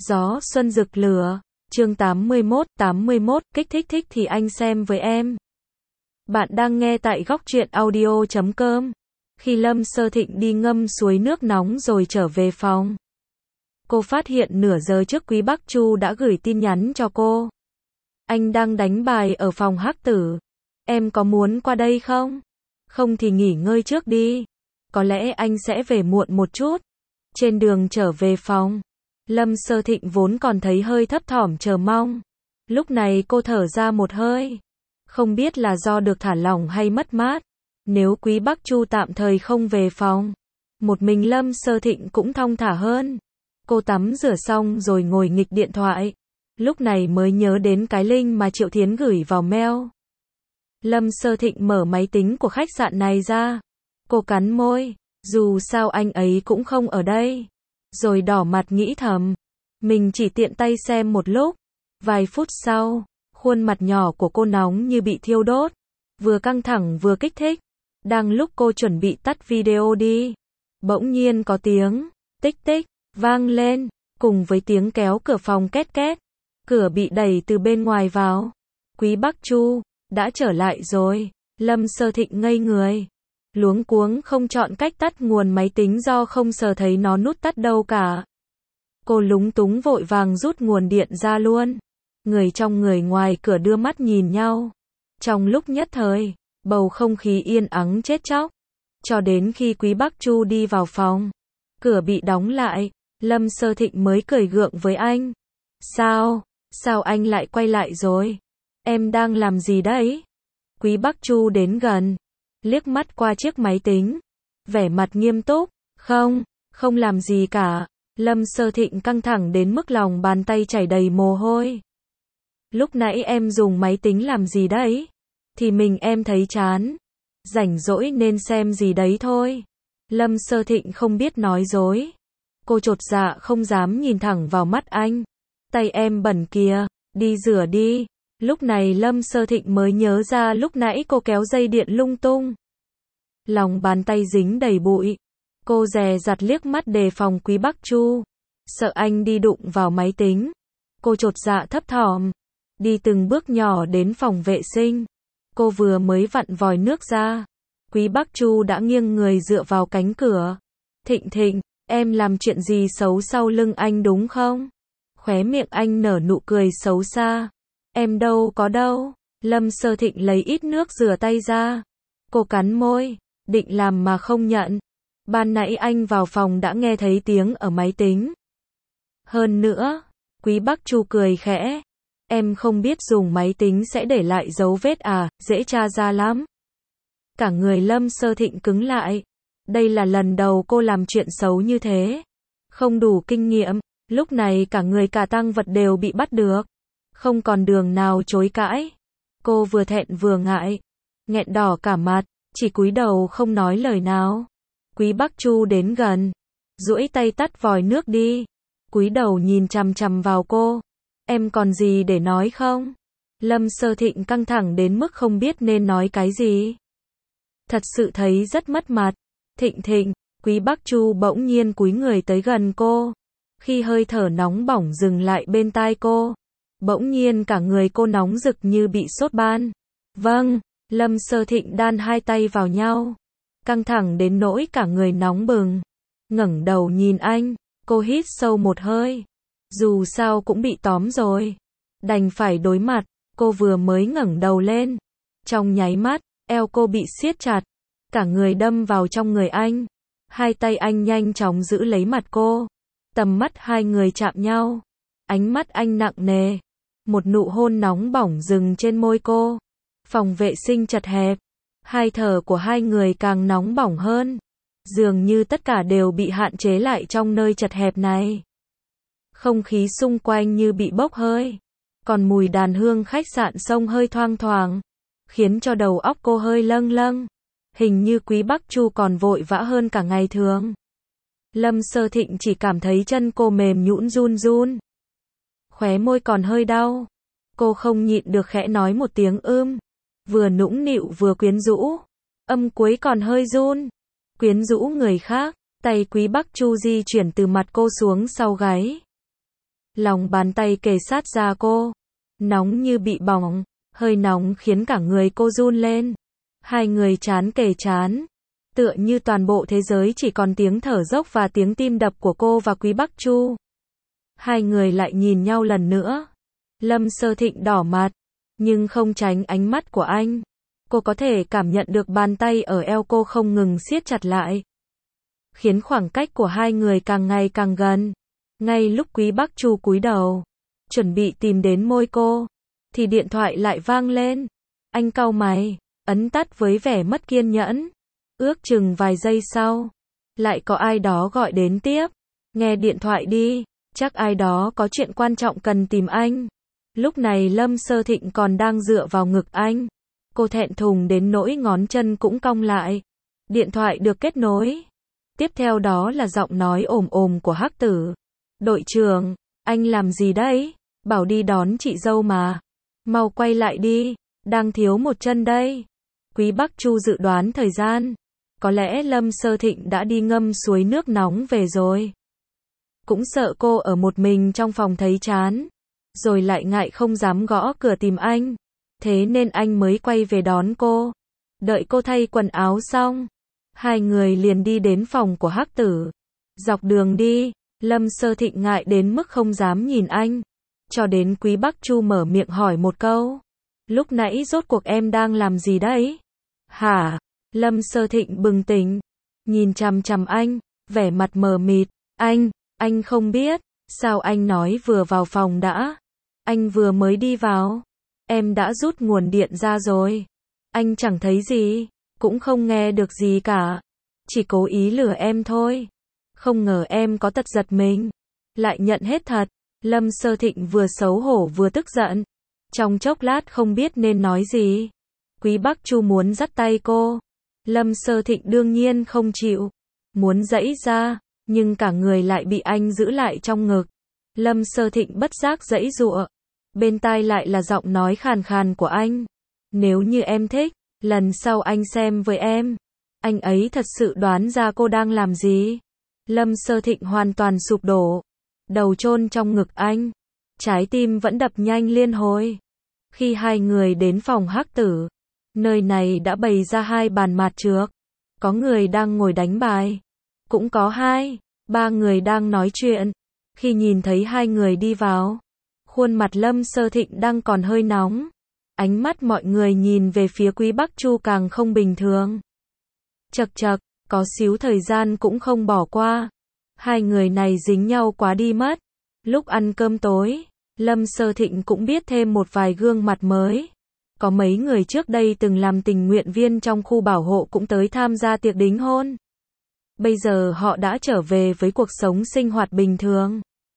Gió xuân rực lửa. Chương 81, kích thích thì anh xem với em. Bạn đang nghe tại góc truyện audio.com. Khi Lâm Sơ Thịnh đi ngâm suối nước nóng rồi trở về phòng, cô phát hiện nửa giờ trước Quý Bắc Chu đã gửi tin nhắn cho cô. Anh đang đánh bài ở phòng hắc tử. Em có muốn qua đây không? Không thì nghỉ ngơi trước đi. Có lẽ anh sẽ về muộn một chút. Trên đường trở về phòng, Lâm Sơ Thịnh vốn còn thấy hơi thấp thỏm chờ mong. Lúc này cô thở ra một hơi. Không biết là do được thả lỏng hay mất mát. Nếu Quý Bắc Chu tạm thời không về phòng, một mình Lâm Sơ Thịnh cũng thong thả hơn. Cô tắm rửa xong rồi ngồi nghịch điện thoại. Lúc này mới nhớ đến cái link mà Triệu Thiến gửi vào mail. Lâm Sơ Thịnh mở máy tính của khách sạn này ra. Cô cắn môi, dù sao anh ấy cũng không ở đây. Rồi đỏ mặt nghĩ thầm, mình chỉ tiện tay xem một lúc. Vài phút sau, khuôn mặt nhỏ của cô nóng như bị thiêu đốt, vừa căng thẳng vừa kích thích. Đang lúc cô chuẩn bị tắt video đi, bỗng nhiên có tiếng tích tích vang lên, cùng với tiếng kéo cửa phòng két két. Cửa bị đẩy từ bên ngoài vào. Quý Bắc Chu đã trở lại rồi. Lâm Sơ Thịnh ngây người, luống cuống không chọn cách tắt nguồn máy tính do không sờ thấy nó nút tắt đâu cả. Cô lúng túng vội vàng rút nguồn điện ra luôn. Người trong người ngoài cửa đưa mắt nhìn nhau. Trong lúc nhất thời, bầu không khí yên ắng chết chóc. Cho đến khi Quý Bắc Chu đi vào phòng, cửa bị đóng lại, Lâm Sơ Thịnh mới cười gượng với anh. Sao anh lại quay lại rồi? Em đang làm gì đấy? Quý Bắc Chu đến gần, liếc mắt qua chiếc máy tính, vẻ mặt nghiêm túc. Không làm gì cả. Lâm Sơ Thịnh căng thẳng đến mức lòng bàn tay chảy đầy mồ hôi. Lúc nãy em dùng máy tính làm gì đấy? Thì mình em thấy chán, rảnh rỗi nên xem gì đấy thôi. Lâm Sơ Thịnh không biết nói dối. Cô chột dạ không dám nhìn thẳng vào mắt anh. Tay em bẩn kìa, đi rửa đi. Lúc này Lâm Sơ Thịnh mới nhớ ra lúc nãy cô kéo dây điện lung tung. Lòng bàn tay dính đầy bụi. Cô dè dặt liếc mắt đề phòng Quý Bắc Chu, sợ anh đi đụng vào máy tính. Cô chột dạ thấp thỏm, đi từng bước nhỏ đến phòng vệ sinh. Cô vừa mới vặn vòi nước ra, Quý Bắc Chu đã nghiêng người dựa vào cánh cửa. Thịnh, em làm chuyện gì xấu sau lưng anh đúng không? Khóe miệng anh nở nụ cười xấu xa. Em đâu có đâu. Lâm Sơ Thịnh lấy ít nước rửa tay ra. Cô cắn môi, định làm mà không nhận. Ban nãy anh vào phòng đã nghe thấy tiếng ở máy tính. Hơn nữa, Quý Bắc Chu cười khẽ. Em không biết dùng máy tính sẽ để lại dấu vết à, dễ tra ra lắm. Cả người Lâm Sơ Thịnh cứng lại. Đây là lần đầu cô làm chuyện xấu như thế. Không đủ kinh nghiệm, lúc này cả người cả tang vật đều bị bắt được. Không còn đường nào chối cãi. Cô vừa thẹn vừa ngại, nghẹn đỏ cả mặt, chỉ cúi đầu không nói lời nào. Quý Bắc Chu đến gần, duỗi tay tắt vòi nước đi, cúi đầu nhìn chằm chằm vào cô. Em còn gì để nói không? Lâm Sơ Thịnh căng thẳng đến mức không biết nên nói cái gì. Thật sự thấy rất mất mặt. Thịnh, Quý Bắc Chu bỗng nhiên cúi người tới gần cô. Khi hơi thở nóng bỏng dừng lại bên tai cô, bỗng nhiên cả người cô nóng rực như bị sốt ban. Vâng, Lâm Sơ Thịnh đan hai tay vào nhau, căng thẳng đến nỗi cả người nóng bừng. Ngẩng đầu nhìn anh, cô hít sâu một hơi. Dù sao cũng bị tóm rồi, đành phải đối mặt. Cô vừa mới ngẩng đầu lên, trong nháy mắt, eo cô bị siết chặt, cả người đâm vào trong người anh. Hai tay anh nhanh chóng giữ lấy mặt cô. Tầm mắt hai người chạm nhau. Ánh mắt anh nặng nề. Một nụ hôn nóng bỏng dừng trên môi cô. Phòng vệ sinh chật hẹp. Hai thở của hai người càng nóng bỏng hơn. Dường như tất cả đều bị hạn chế lại trong nơi chật hẹp này. Không khí xung quanh như bị bốc hơi. Còn mùi đàn hương khách sạn xông hơi thoang thoảng, khiến cho đầu óc cô hơi lâng lâng. Hình như Quý Bắc Chu còn vội vã hơn cả ngày thường. Lâm Sơ Thịnh chỉ cảm thấy chân cô mềm nhũn run run. Khóe môi còn hơi đau. Cô không nhịn được khẽ nói một tiếng vừa nũng nịu vừa quyến rũ. Âm cuối còn hơi run. Quyến rũ người khác. Tay Quý Bắc Chu di chuyển từ mặt cô xuống sau gáy. lòng bàn tay kề sát da cô, nóng như bị bỏng, hơi nóng khiến cả người cô run lên. Hai người trán kề trán, tựa như toàn bộ thế giới chỉ còn tiếng thở dốc và tiếng tim đập của cô và Quý Bắc Chu. Hai người lại nhìn nhau lần nữa. Lâm Sơ Thịnh đỏ mặt, nhưng không tránh ánh mắt của anh. Cô có thể cảm nhận được bàn tay ở eo cô không ngừng siết chặt lại, khiến khoảng cách của hai người càng ngày càng gần. Ngay lúc Quý Bắc Chu cúi đầu, chuẩn bị tìm đến môi cô, thì điện thoại lại vang lên. Anh cau mày, ấn tắt với vẻ mất kiên nhẫn. Ước chừng vài giây sau, lại có ai đó gọi đến tiếp. Nghe điện thoại đi, chắc ai đó có chuyện quan trọng cần tìm anh. Lúc này Lâm Sơ Thịnh còn đang dựa vào ngực anh. Cô thẹn thùng đến nỗi ngón chân cũng cong lại. Điện thoại được kết nối. Tiếp theo đó là giọng nói ồm ồm của Hắc Tử. Đội trưởng, anh làm gì đấy? Bảo đi đón chị dâu mà. Mau quay lại đi, đang thiếu một chân đây. Quý Bắc Chu dự đoán thời gian. Có lẽ Lâm Sơ Thịnh đã đi ngâm suối nước nóng về rồi. Cũng sợ cô ở một mình trong phòng thấy chán. Rồi lại ngại không dám gõ cửa tìm anh. Thế nên anh mới quay về đón cô. Đợi cô thay quần áo xong, hai người liền đi đến phòng của Hắc Tử. Dọc đường đi, Lâm Sơ Thịnh ngại đến mức không dám nhìn anh. Cho đến Quý Bắc Chu mở miệng hỏi một câu. Lúc nãy rốt cuộc em đang làm gì đấy? Hả? Lâm Sơ Thịnh bừng tỉnh, nhìn chằm chằm anh, vẻ mặt mờ mịt. Anh không biết, sao anh nói vừa vào phòng đã? Anh vừa mới đi vào, em đã rút nguồn điện ra rồi. Anh chẳng thấy gì, cũng không nghe được gì cả. Chỉ cố ý lừa em thôi. Không ngờ em có tật giật mình, lại nhận hết thật. Lâm Sơ Thịnh vừa xấu hổ vừa tức giận. Trong chốc lát không biết nên nói gì. Quý Bắc Chu muốn dắt tay cô. Lâm Sơ Thịnh đương nhiên không chịu. Muốn giãy ra, nhưng cả người lại bị anh giữ lại trong ngực. Lâm Sơ Thịnh bất giác giãy giụa. Bên tai lại là giọng nói khàn khàn của anh. Nếu như em thích, lần sau anh xem với em. Anh ấy thật sự đoán ra cô đang làm gì. Lâm Sơ Thịnh hoàn toàn sụp đổ. Đầu chôn trong ngực anh. Trái tim vẫn đập nhanh liên hồi. Khi hai người đến phòng Hắc Tử, nơi này đã bày ra hai bàn mạt trược. Có người đang ngồi đánh bài. Cũng có ba người đang nói chuyện. Khi nhìn thấy hai người đi vào, khuôn mặt Lâm Sơ Thịnh đang còn hơi nóng. Ánh mắt mọi người nhìn về phía Quý Bắc Chu càng không bình thường. Chậc chậc, có xíu thời gian cũng không bỏ qua. Hai người này dính nhau quá đi mất. Lúc ăn cơm tối, Lâm Sơ Thịnh cũng biết thêm một vài gương mặt mới. Có mấy người trước đây từng làm tình nguyện viên trong khu bảo hộ cũng tới tham gia tiệc đính hôn. Bây giờ họ đã trở về với cuộc sống sinh hoạt bình thường.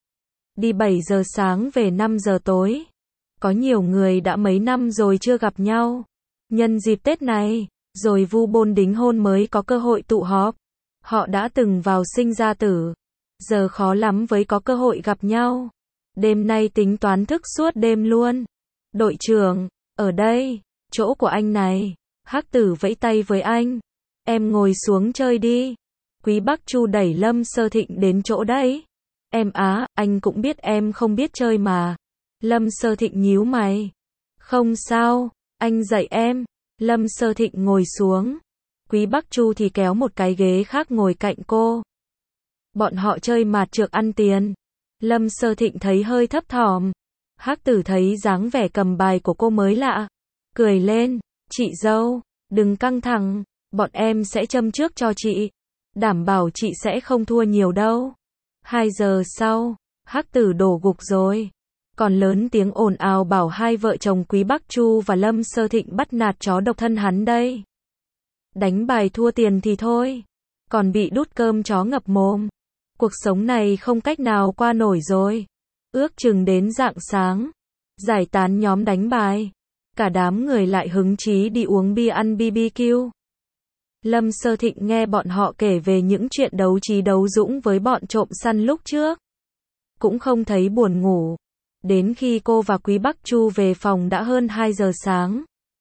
Đi 7 giờ sáng về 5 giờ tối. Có nhiều người đã mấy năm rồi chưa gặp nhau. Nhân dịp Tết này, rồi vu bôn đính hôn mới có cơ hội tụ họp. Họ đã từng vào sinh ra tử. Giờ khó lắm với có cơ hội gặp nhau. Đêm nay tính toán thức suốt đêm luôn. Đội trưởng, ở đây, chỗ của anh này. Hắc Tử vẫy tay với anh. Em ngồi xuống chơi đi. Quý Bắc Chu đẩy Lâm Sơ Thịnh đến chỗ đấy. Em á, anh cũng biết em không biết chơi mà. Lâm Sơ Thịnh nhíu mày. Không sao, anh dạy em. Lâm Sơ Thịnh ngồi xuống. Quý Bắc Chu thì kéo một cái ghế khác ngồi cạnh cô. Bọn họ chơi mạt trược ăn tiền. Lâm Sơ Thịnh thấy hơi thấp thỏm. Hắc Tử thấy dáng vẻ cầm bài của cô mới lạ. Cười lên, chị dâu, đừng căng thẳng, bọn em sẽ châm trước cho chị. Đảm bảo chị sẽ không thua nhiều đâu. 2 giờ sau, Hắc Tử đổ gục rồi. Còn lớn tiếng ồn ào bảo hai vợ chồng Quý Bắc Chu và Lâm Sơ Thịnh bắt nạt chó độc thân hắn đây. Đánh bài thua tiền thì thôi, còn bị đút cơm chó ngập mồm. Cuộc sống này không cách nào qua nổi rồi. Ước chừng đến rạng sáng, giải tán nhóm đánh bài. Cả đám người lại hứng chí đi uống bia ăn BBQ. Lâm Sơ Thịnh nghe bọn họ kể về những chuyện đấu trí đấu dũng với bọn trộm săn lúc trước. Cũng không thấy buồn ngủ. Đến khi cô và Quý Bắc Chu về phòng đã hơn 2 giờ sáng.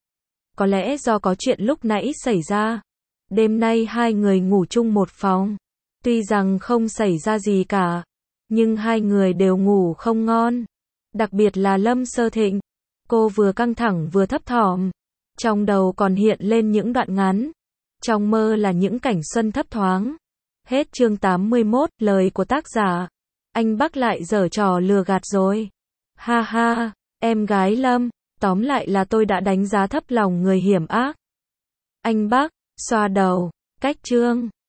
Có lẽ do có chuyện lúc nãy xảy ra. Đêm nay hai người ngủ chung một phòng. Tuy rằng không xảy ra gì cả, Nhưng hai người đều ngủ không ngon. Đặc biệt là Lâm Sơ Thịnh. Cô vừa căng thẳng vừa thấp thỏm. Trong đầu còn hiện lên những đoạn ngắn. Trong mơ là những cảnh xuân thấp thoáng. Hết chương 81, lời của tác giả. Anh Bắc lại giở trò lừa gạt rồi. Ha ha, em gái Lâm, tóm lại là tôi đã đánh giá thấp lòng người hiểm ác. Anh Bắc, xoa đầu, cách chương.